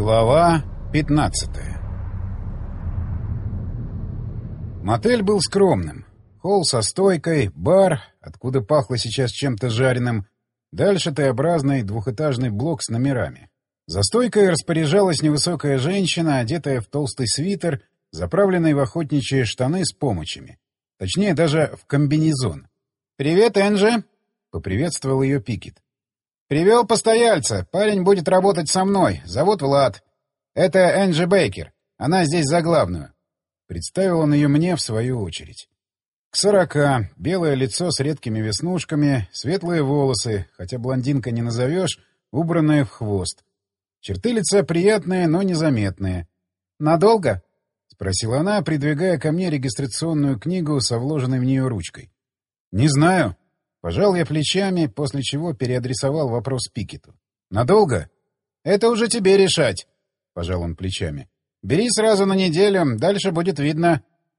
Глава 15. Мотель был скромным. Холл со стойкой, бар, откуда пахло сейчас чем-то жареным, дальше Т-образный двухэтажный блок с номерами. За стойкой распоряжалась невысокая женщина, одетая в толстый свитер, заправленный в охотничьи штаны с помощами. Точнее, даже в комбинезон. «Привет, Энджи!» — поприветствовал ее Пикет. «Привел постояльца. Парень будет работать со мной. Зовут Влад. Это Энджи Бейкер. Она здесь за главную». Представил он ее мне в свою очередь. К 40, белое лицо с редкими веснушками, светлые волосы, хотя блондинка не назовешь, убранные в хвост. Черты лица приятные, но незаметные. «Надолго?» — спросила она, придвигая ко мне регистрационную книгу со вложенной в нее ручкой. «Не знаю». Пожал я плечами, после чего переадресовал вопрос Пикету. «Надолго?» «Это уже тебе решать», — пожал он плечами. «Бери сразу на неделю, дальше будет видно».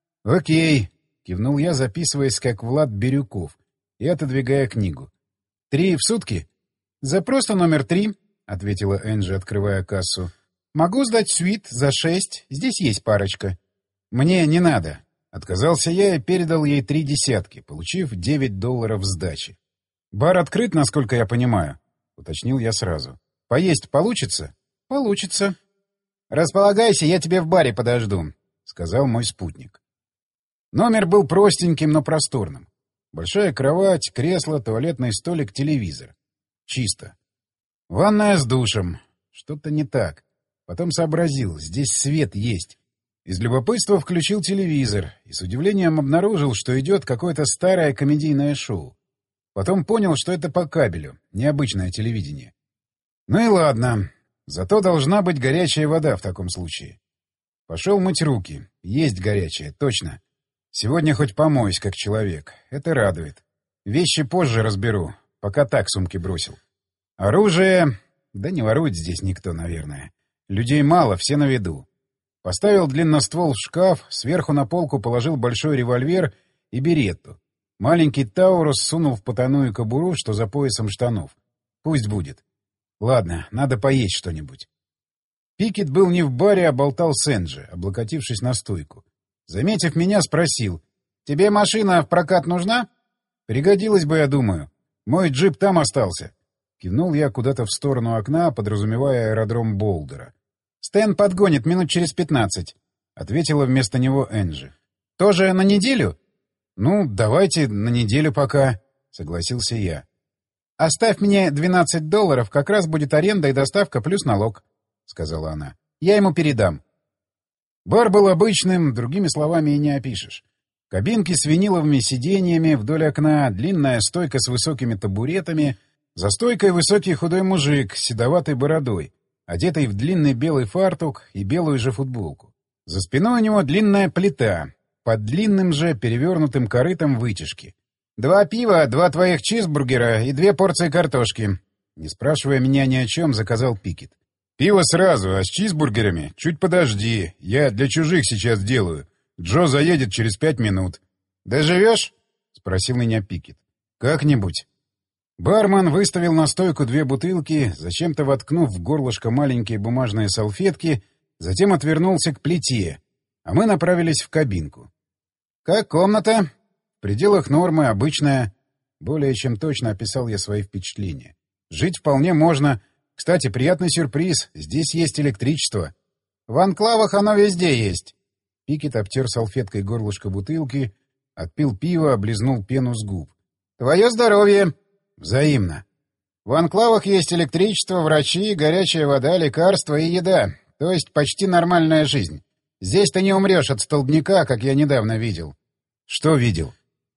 «Окей», — кивнул я, записываясь как Влад Бирюков и отодвигая книгу. «3 в сутки?» «За просто номер 3», — ответила Энджи, открывая кассу. «Могу сдать свит за 6, здесь есть парочка». «Мне не надо». Отказался я и передал ей 3 десятки, получив $9 сдачи. «Бар открыт, насколько я понимаю», — уточнил я сразу. «Поесть получится?» «Получится». «Располагайся, я тебе в баре подожду», — сказал мой спутник. Номер был простеньким, но просторным. Большая кровать, кресло, туалетный столик, телевизор. Чисто. Ванная с душем. Что-то не так. Потом сообразил, здесь свет есть. Из любопытства включил телевизор и с удивлением обнаружил, что идет какое-то старое комедийное шоу. Потом понял, что это по кабелю, необычное телевидение. Ну и ладно, зато должна быть горячая вода в таком случае. Пошел мыть руки. Есть горячая, точно. Сегодня хоть помоюсь, как человек. Это радует. Вещи позже разберу, пока так сумки бросил. Оружие... Да не ворует здесь никто, наверное. Людей мало, все на виду. Поставил длинноствол в шкаф, сверху на полку положил большой револьвер и беретту. Маленький Таурус сунул в потайную кобуру, что за поясом штанов. Пусть будет. Ладно, надо поесть что-нибудь. Пикет был не в баре, а болтал с Энджи, облокотившись на стойку. Заметив меня, спросил: «Тебе машина в прокат нужна?» «Пригодилась бы, я думаю. Мой джип там остался». Кивнул я куда-то в сторону окна, подразумевая аэродром Болдера. «Стэн подгонит минут через 15», — ответила вместо него Энджи. «Тоже на неделю?» «Ну, давайте на неделю пока», — согласился я. «Оставь мне $12, как раз будет аренда и доставка плюс налог», — сказала она. «Я ему передам». Бар был обычным, другими словами и не опишешь. Кабинки с виниловыми сиденьями вдоль окна, длинная стойка с высокими табуретами, за стойкой высокий худой мужик с седоватой бородой, одетый в длинный белый фартук и белую же футболку. За спиной у него длинная плита, под длинным же перевернутым корытом вытяжки. 2 пива, 2 твоих чизбургера и 2 порции картошки. Не спрашивая меня ни о чем, заказал Пикет. «Пиво сразу, а с чизбургерами чуть подожди. Я для чужих сейчас делаю. Джо заедет через 5 минут». «Доживешь?» — спросил меня Пикет. «Как-нибудь». Бармен выставил на стойку 2 бутылки, зачем-то воткнув в горлышко маленькие бумажные салфетки, затем отвернулся к плите, а мы направились в кабинку. «Как комната?» «В пределах нормы, обычная». Более чем точно описал я свои впечатления. «Жить вполне можно. Кстати, приятный сюрприз. Здесь есть электричество». «В анклавах оно везде есть». Пикет обтер салфеткой горлышко бутылки, отпил пиво, облизнул пену с губ. «Твое здоровье!» «Взаимно. В анклавах есть электричество, врачи, горячая вода, лекарства и еда. То есть почти нормальная жизнь. Здесь ты не умрешь от столбняка, как я недавно видел». «Что видел?»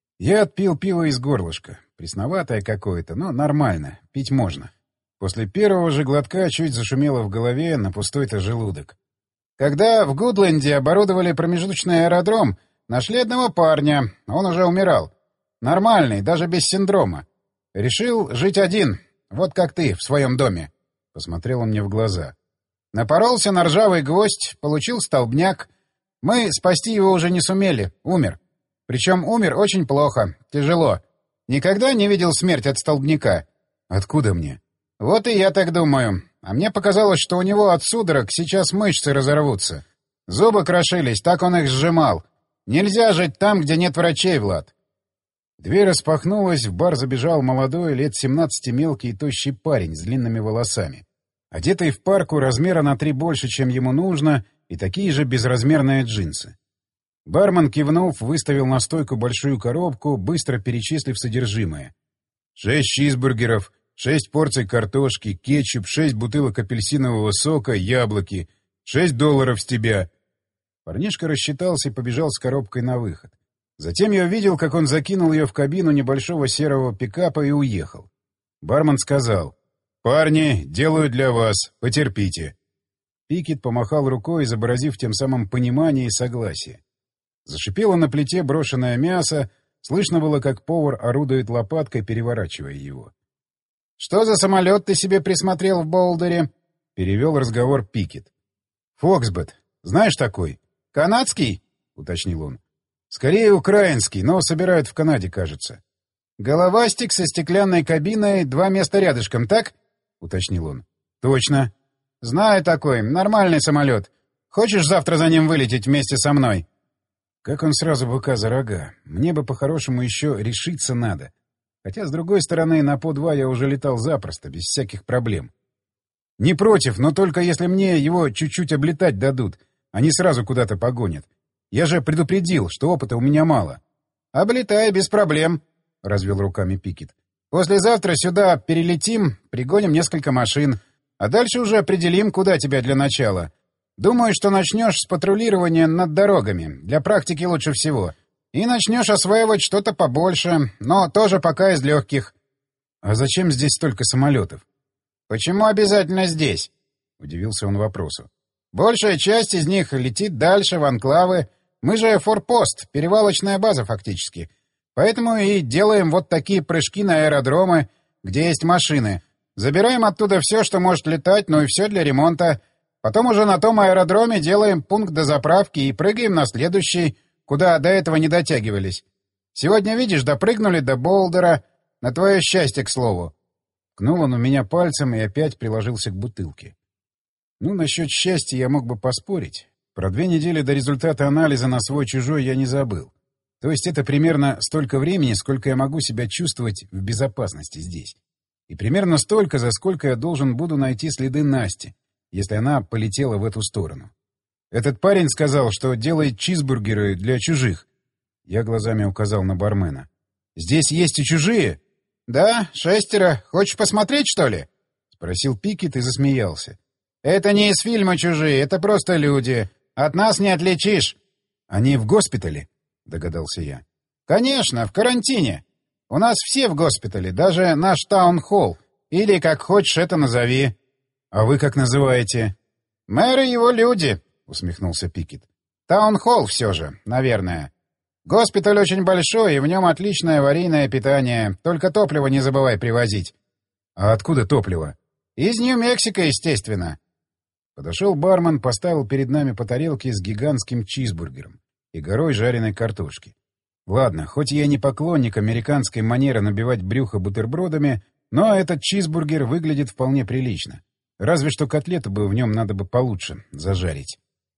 Я отпил пиво из горлышка. Пресноватое какое-то, но нормально. Пить можно. После первого же глотка чуть зашумело в голове на пустой-то желудок. «Когда в Гудленде оборудовали промежуточный аэродром, нашли одного парня. Он уже умирал. Нормальный, даже без синдрома. Решил жить один, вот как ты, в своем доме», — посмотрел он мне в глаза. «Напоролся на ржавый гвоздь, получил столбняк. Мы спасти его уже не сумели, умер. Причем умер очень плохо, тяжело. Никогда не видел смерть от столбняка?» «Откуда мне?» «Вот и я так думаю. а мне показалось, что у него от судорог сейчас мышцы разорвутся. Зубы крошились, так он их сжимал. Нельзя жить там, где нет врачей, Влад. Дверь распахнулась, в бар забежал молодой, лет 17 мелкий и тощий парень с длинными волосами. Одетый в парку размера на 3 больше, чем ему нужно, и такие же безразмерные джинсы. Бармен, кивнув, выставил на стойку большую коробку, быстро перечислив содержимое. 6 чизбургеров, 6 порций картошки, кетчуп, 6 бутылок апельсинового сока, яблоки, $6 с тебя. Парнишка рассчитался и побежал с коробкой на выход. Затем я увидел, как он закинул ее в кабину небольшого серого пикапа и уехал. Бармен сказал: «Парни, делаю для вас, потерпите». Пикет помахал рукой, изобразив тем самым понимание и согласие. Зашипело на плите брошенное мясо, слышно было, как повар орудует лопаткой, переворачивая его. «Что за самолет ты себе присмотрел в Болдере?» — перевел разговор Пикет. «Фоксбет. Знаешь такой?» «Канадский?» — уточнил он. «Скорее украинский, но собирают в Канаде, кажется». «Головастик со стеклянной кабиной, 2 места рядышком, так?» — уточнил он. «Точно». «Знаю такой. Нормальный самолет. Хочешь завтра за ним вылететь вместе со мной?» Как он сразу быка за рога. Мне бы по-хорошему еще решиться надо. Хотя, с другой стороны, на По-2 я уже летал запросто, без всяких проблем. Не против, но только если мне его чуть-чуть облетать дадут, они сразу куда-то погонят. Я же предупредил, что опыта у меня мало. — Облетай, без проблем, — развел руками Пикет. — Послезавтра сюда перелетим, пригоним несколько машин, а дальше уже определим, куда тебя для начала. Думаю, что начнешь с патрулирования над дорогами, для практики лучше всего. И начнешь осваивать что-то побольше, но тоже пока из легких. — А зачем здесь столько самолетов? — Почему обязательно здесь? — удивился он вопросу. — Большая часть из них летит дальше, в анклавы. Мы же форпост, перевалочная база фактически. Поэтому и делаем вот такие прыжки на аэродромы, где есть машины. Забираем оттуда все, что может летать, ну и все для ремонта. Потом уже на том аэродроме делаем пункт дозаправки и прыгаем на следующий, куда до этого не дотягивались. Сегодня, видишь, допрыгнули до Болдера. На твое счастье, к слову. Ткнул он у меня пальцем и опять приложился к бутылке. Ну, насчет счастья я мог бы поспорить. Про 2 недели до результата анализа на свой-чужой я не забыл. То есть это примерно столько времени, сколько я могу себя чувствовать в безопасности здесь. И примерно столько, за сколько я должен буду найти следы Насти, если она полетела в эту сторону. Этот парень сказал, что делает чизбургеры для чужих. Я глазами указал на бармена. «Здесь есть и чужие?» «Да, 6. Хочешь посмотреть, что ли?» — спросил Пикет и засмеялся. «Это не из фильма «Чужие», это просто люди. От нас не отличишь». «Они в госпитале?» — догадался я. «Конечно, в карантине. У нас все в госпитале, даже наш таун-холл. Или, как хочешь, это назови». «А вы как называете?» «Мэр и его люди», — усмехнулся Пикет. «Таун-холл все же, наверное. Госпиталь очень большой, и в нем отличное аварийное питание. Только топливо не забывай привозить». «А откуда топливо?» «Из Нью-Мексико, естественно». Подошел бармен, поставил перед нами по тарелке с гигантским чизбургером и горой жареной картошки. Ладно, хоть я не поклонник американской манеры набивать брюхо бутербродами, но этот чизбургер выглядит вполне прилично. Разве что котлету бы в нем надо бы получше зажарить.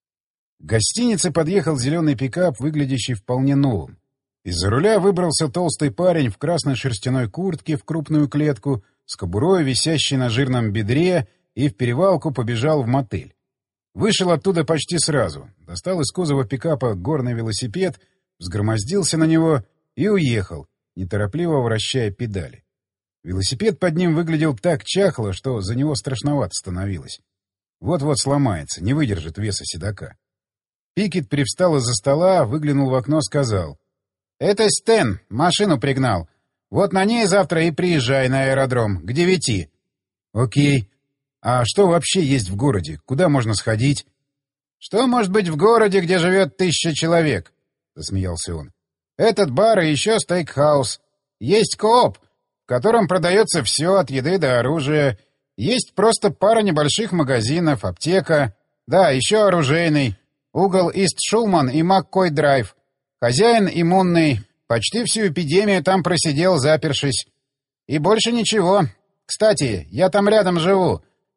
К гостинице подъехал зеленый пикап, выглядящий вполне новым. Из-за руля выбрался толстый парень в красной шерстяной куртке в крупную клетку, с кобурой, висящей на жирном бедре, и в перевалку побежал в мотель. Вышел оттуда почти сразу, достал из кузова пикапа горный велосипед, взгромоздился на него и уехал, неторопливо вращая педали. Велосипед под ним выглядел так чахло, что за него страшновато становилось. Вот-вот сломается, не выдержит веса седока. Пикет привстал из-за стола, выглянул в окно, сказал: «Это Стэн, машину пригнал. Вот на ней завтра и приезжай на аэродром, к 9. «Окей. А что вообще есть в городе? Куда можно сходить?» «Что может быть в городе, где живет 1000 человек?» — засмеялся он. «Этот бар и еще стейкхаус. Есть кооп, в котором продается все от еды до оружия. Есть просто пара небольших магазинов, аптека. Да, еще оружейный. Угол Ист-Шулман и Маккой-Драйв. Хозяин иммунный. Почти всю эпидемию там просидел, запершись. И больше ничего. Кстати, я там рядом живу.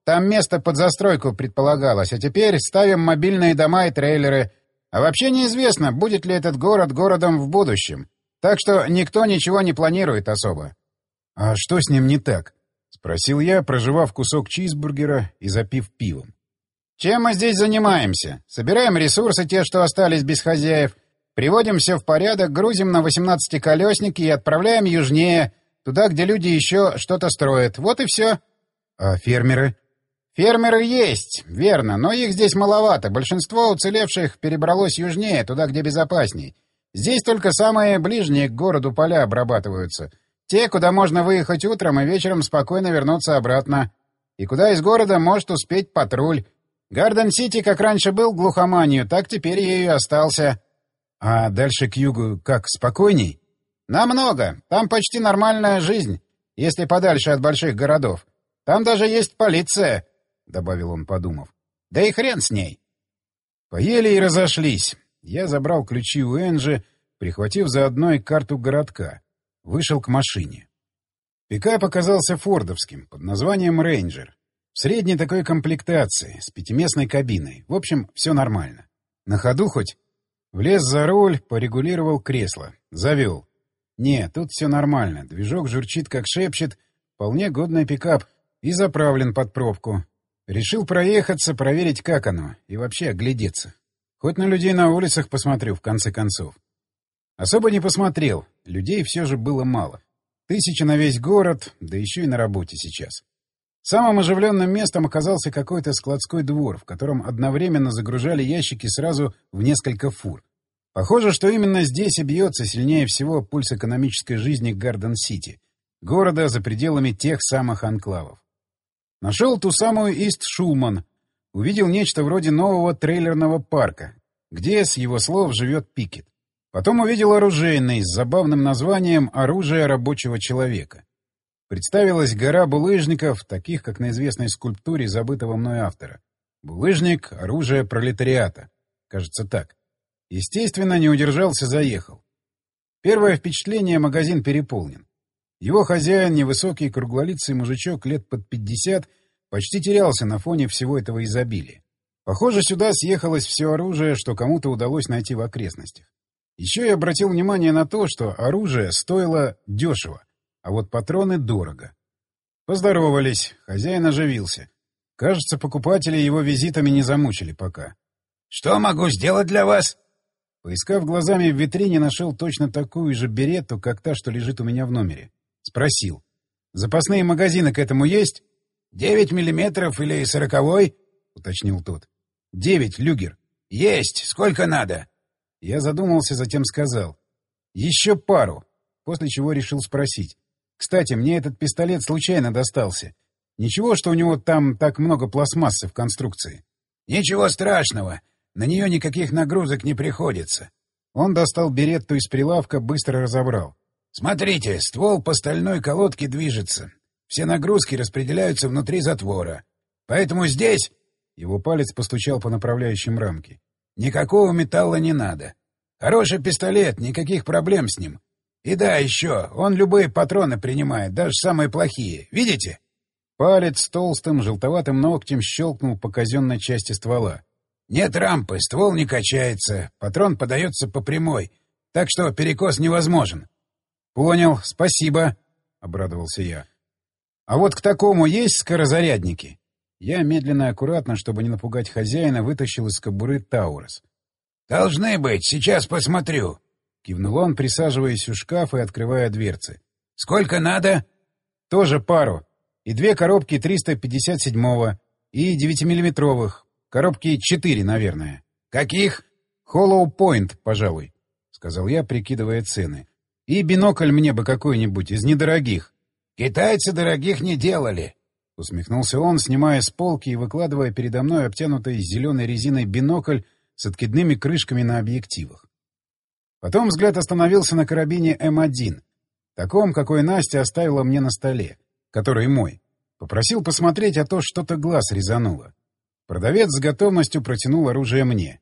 Там место под застройку предполагалось, а теперь ставим мобильные дома и трейлеры. А вообще неизвестно, будет ли этот город городом в будущем. Так что никто ничего не планирует особо. — А что с ним не так? — спросил я, прожевав кусок чизбургера и запив пивом. — Чем мы здесь занимаемся? Собираем ресурсы, те, что остались без хозяев, приводим все в порядок, грузим на 18-колесники и отправляем южнее, туда, где люди еще что-то строят. Вот и все. — А фермеры? — Фермеры есть, верно, но их здесь маловато. Большинство уцелевших перебралось южнее, туда, где безопасней. Здесь только самые ближние к городу поля обрабатываются. Те, куда можно выехать утром и вечером спокойно вернуться обратно. И куда из города может успеть патруль. Гарден-Сити, как раньше был глухоманью, так теперь ею и остался. — А дальше к югу как, спокойней? — Намного. Там почти нормальная жизнь, если подальше от больших городов. Там даже есть полиция, — добавил он, подумав. — Да и хрен с ней. Поели и разошлись. Я забрал ключи у Энджи, прихватив заодно и карту городка. Вышел к машине. Пикап оказался фордовским, под названием «Рейнджер». В средней такой комплектации, с пятиместной кабиной. В общем, все нормально. На ходу хоть? Влез за руль, порегулировал кресло. Завел. Не, тут все нормально. Движок журчит, как шепчет. Вполне годный пикап. И заправлен под пробку. Решил проехаться, проверить, как оно. И вообще оглядеться. Хоть на людей на улицах посмотрю, в конце концов. Особо не посмотрел. Людей все же было мало. 1000 на весь город, да еще и на работе сейчас. Самым оживленным местом оказался какой-то складской двор, в котором одновременно загружали ящики сразу в несколько фур. Похоже, что именно здесь и бьется сильнее всего пульс экономической жизни Гарден-Сити, города за пределами тех самых анклавов. Нашел ту самую Ист-Шулман. Увидел нечто вроде нового трейлерного парка, где, с его слов, живет Пикет. Потом увидел оружейный с забавным названием «Оружие рабочего человека». Представилась гора булыжников, таких, как на известной скульптуре забытого мной автора. Булыжник — оружие пролетариата. Кажется, так. Естественно, не удержался, заехал. Первое впечатление — магазин переполнен. Его хозяин, невысокий круглолицый мужичок лет под 50, почти терялся на фоне всего этого изобилия. Похоже, сюда съехалось все оружие, что кому-то удалось найти в окрестностях. Еще я обратил внимание на то, что оружие стоило дешево, а вот патроны дорого. Поздоровались, хозяин оживился. Кажется, покупатели его визитами не замучили пока. — Что могу сделать для вас? Поискав глазами в витрине, нашел точно такую же беретту, как та, что лежит у меня в номере. Спросил. — Запасные магазины к этому есть? — 9 миллиметров или 40-й? — уточнил тот. — 9, люгер. — Есть. Сколько надо? Я задумался, затем сказал. — Еще пару. После чего решил спросить. — Кстати, мне этот пистолет случайно достался. Ничего, что у него там так много пластмассы в конструкции? — Ничего страшного. На нее никаких нагрузок не приходится. Он достал беретту из прилавка, быстро разобрал. — Смотрите, ствол по стальной колодке движется. Все нагрузки распределяются внутри затвора. Поэтому здесь... Его палец постучал по направляющим рамке. Никакого металла не надо. Хороший пистолет, никаких проблем с ним. И да, еще, он любые патроны принимает, даже самые плохие. Видите? Палец с толстым желтоватым ногтем щелкнул по казенной части ствола. Нет рампы, ствол не качается, патрон подается по прямой, так что перекос невозможен. — Понял, спасибо, — обрадовался я. — А вот к такому есть скорозарядники? Я медленно и аккуратно, чтобы не напугать хозяина, вытащил из кобуры Таурус. — Должны быть, сейчас посмотрю, — кивнул он, присаживаясь у шкафа и открывая дверцы. — Сколько надо? — Тоже пару. И 2 коробки 357-го, и 9-миллиметровых. Коробки 4, наверное. — Каких? — Hollow Point, пожалуй, — сказал я, прикидывая цены. — И бинокль мне бы какой-нибудь из недорогих. — Китайцы дорогих не делали, — усмехнулся он, снимая с полки и выкладывая передо мной обтянутый зеленой резиной бинокль с откидными крышками на объективах. Потом взгляд остановился на карабине М1, таком, какой Настя оставила мне на столе, который мой. Попросил посмотреть, а то что-то глаз резануло. Продавец с готовностью протянул оружие мне.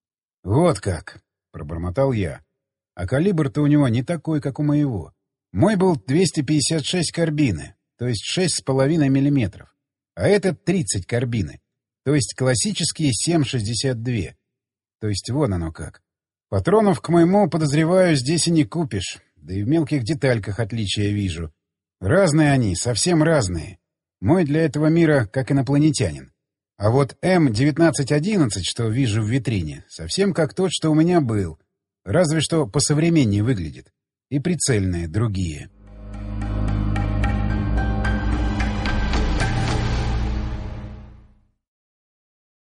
— Вот как, — пробормотал я. А калибр-то у него не такой, как у моего. Мой был 256 карбины, то есть 6,5 миллиметров. а этот 30 карбины. То есть классические 7,62. То есть вон оно как. Патронов к моему, подозреваю, здесь и не купишь. Да и в мелких детальках отличия вижу. Разные они, совсем разные. Мой для этого мира как инопланетянин. А вот М1911, что вижу в витрине, совсем как тот, что у меня был. Разве что посовременнее выглядит. И прицельные другие.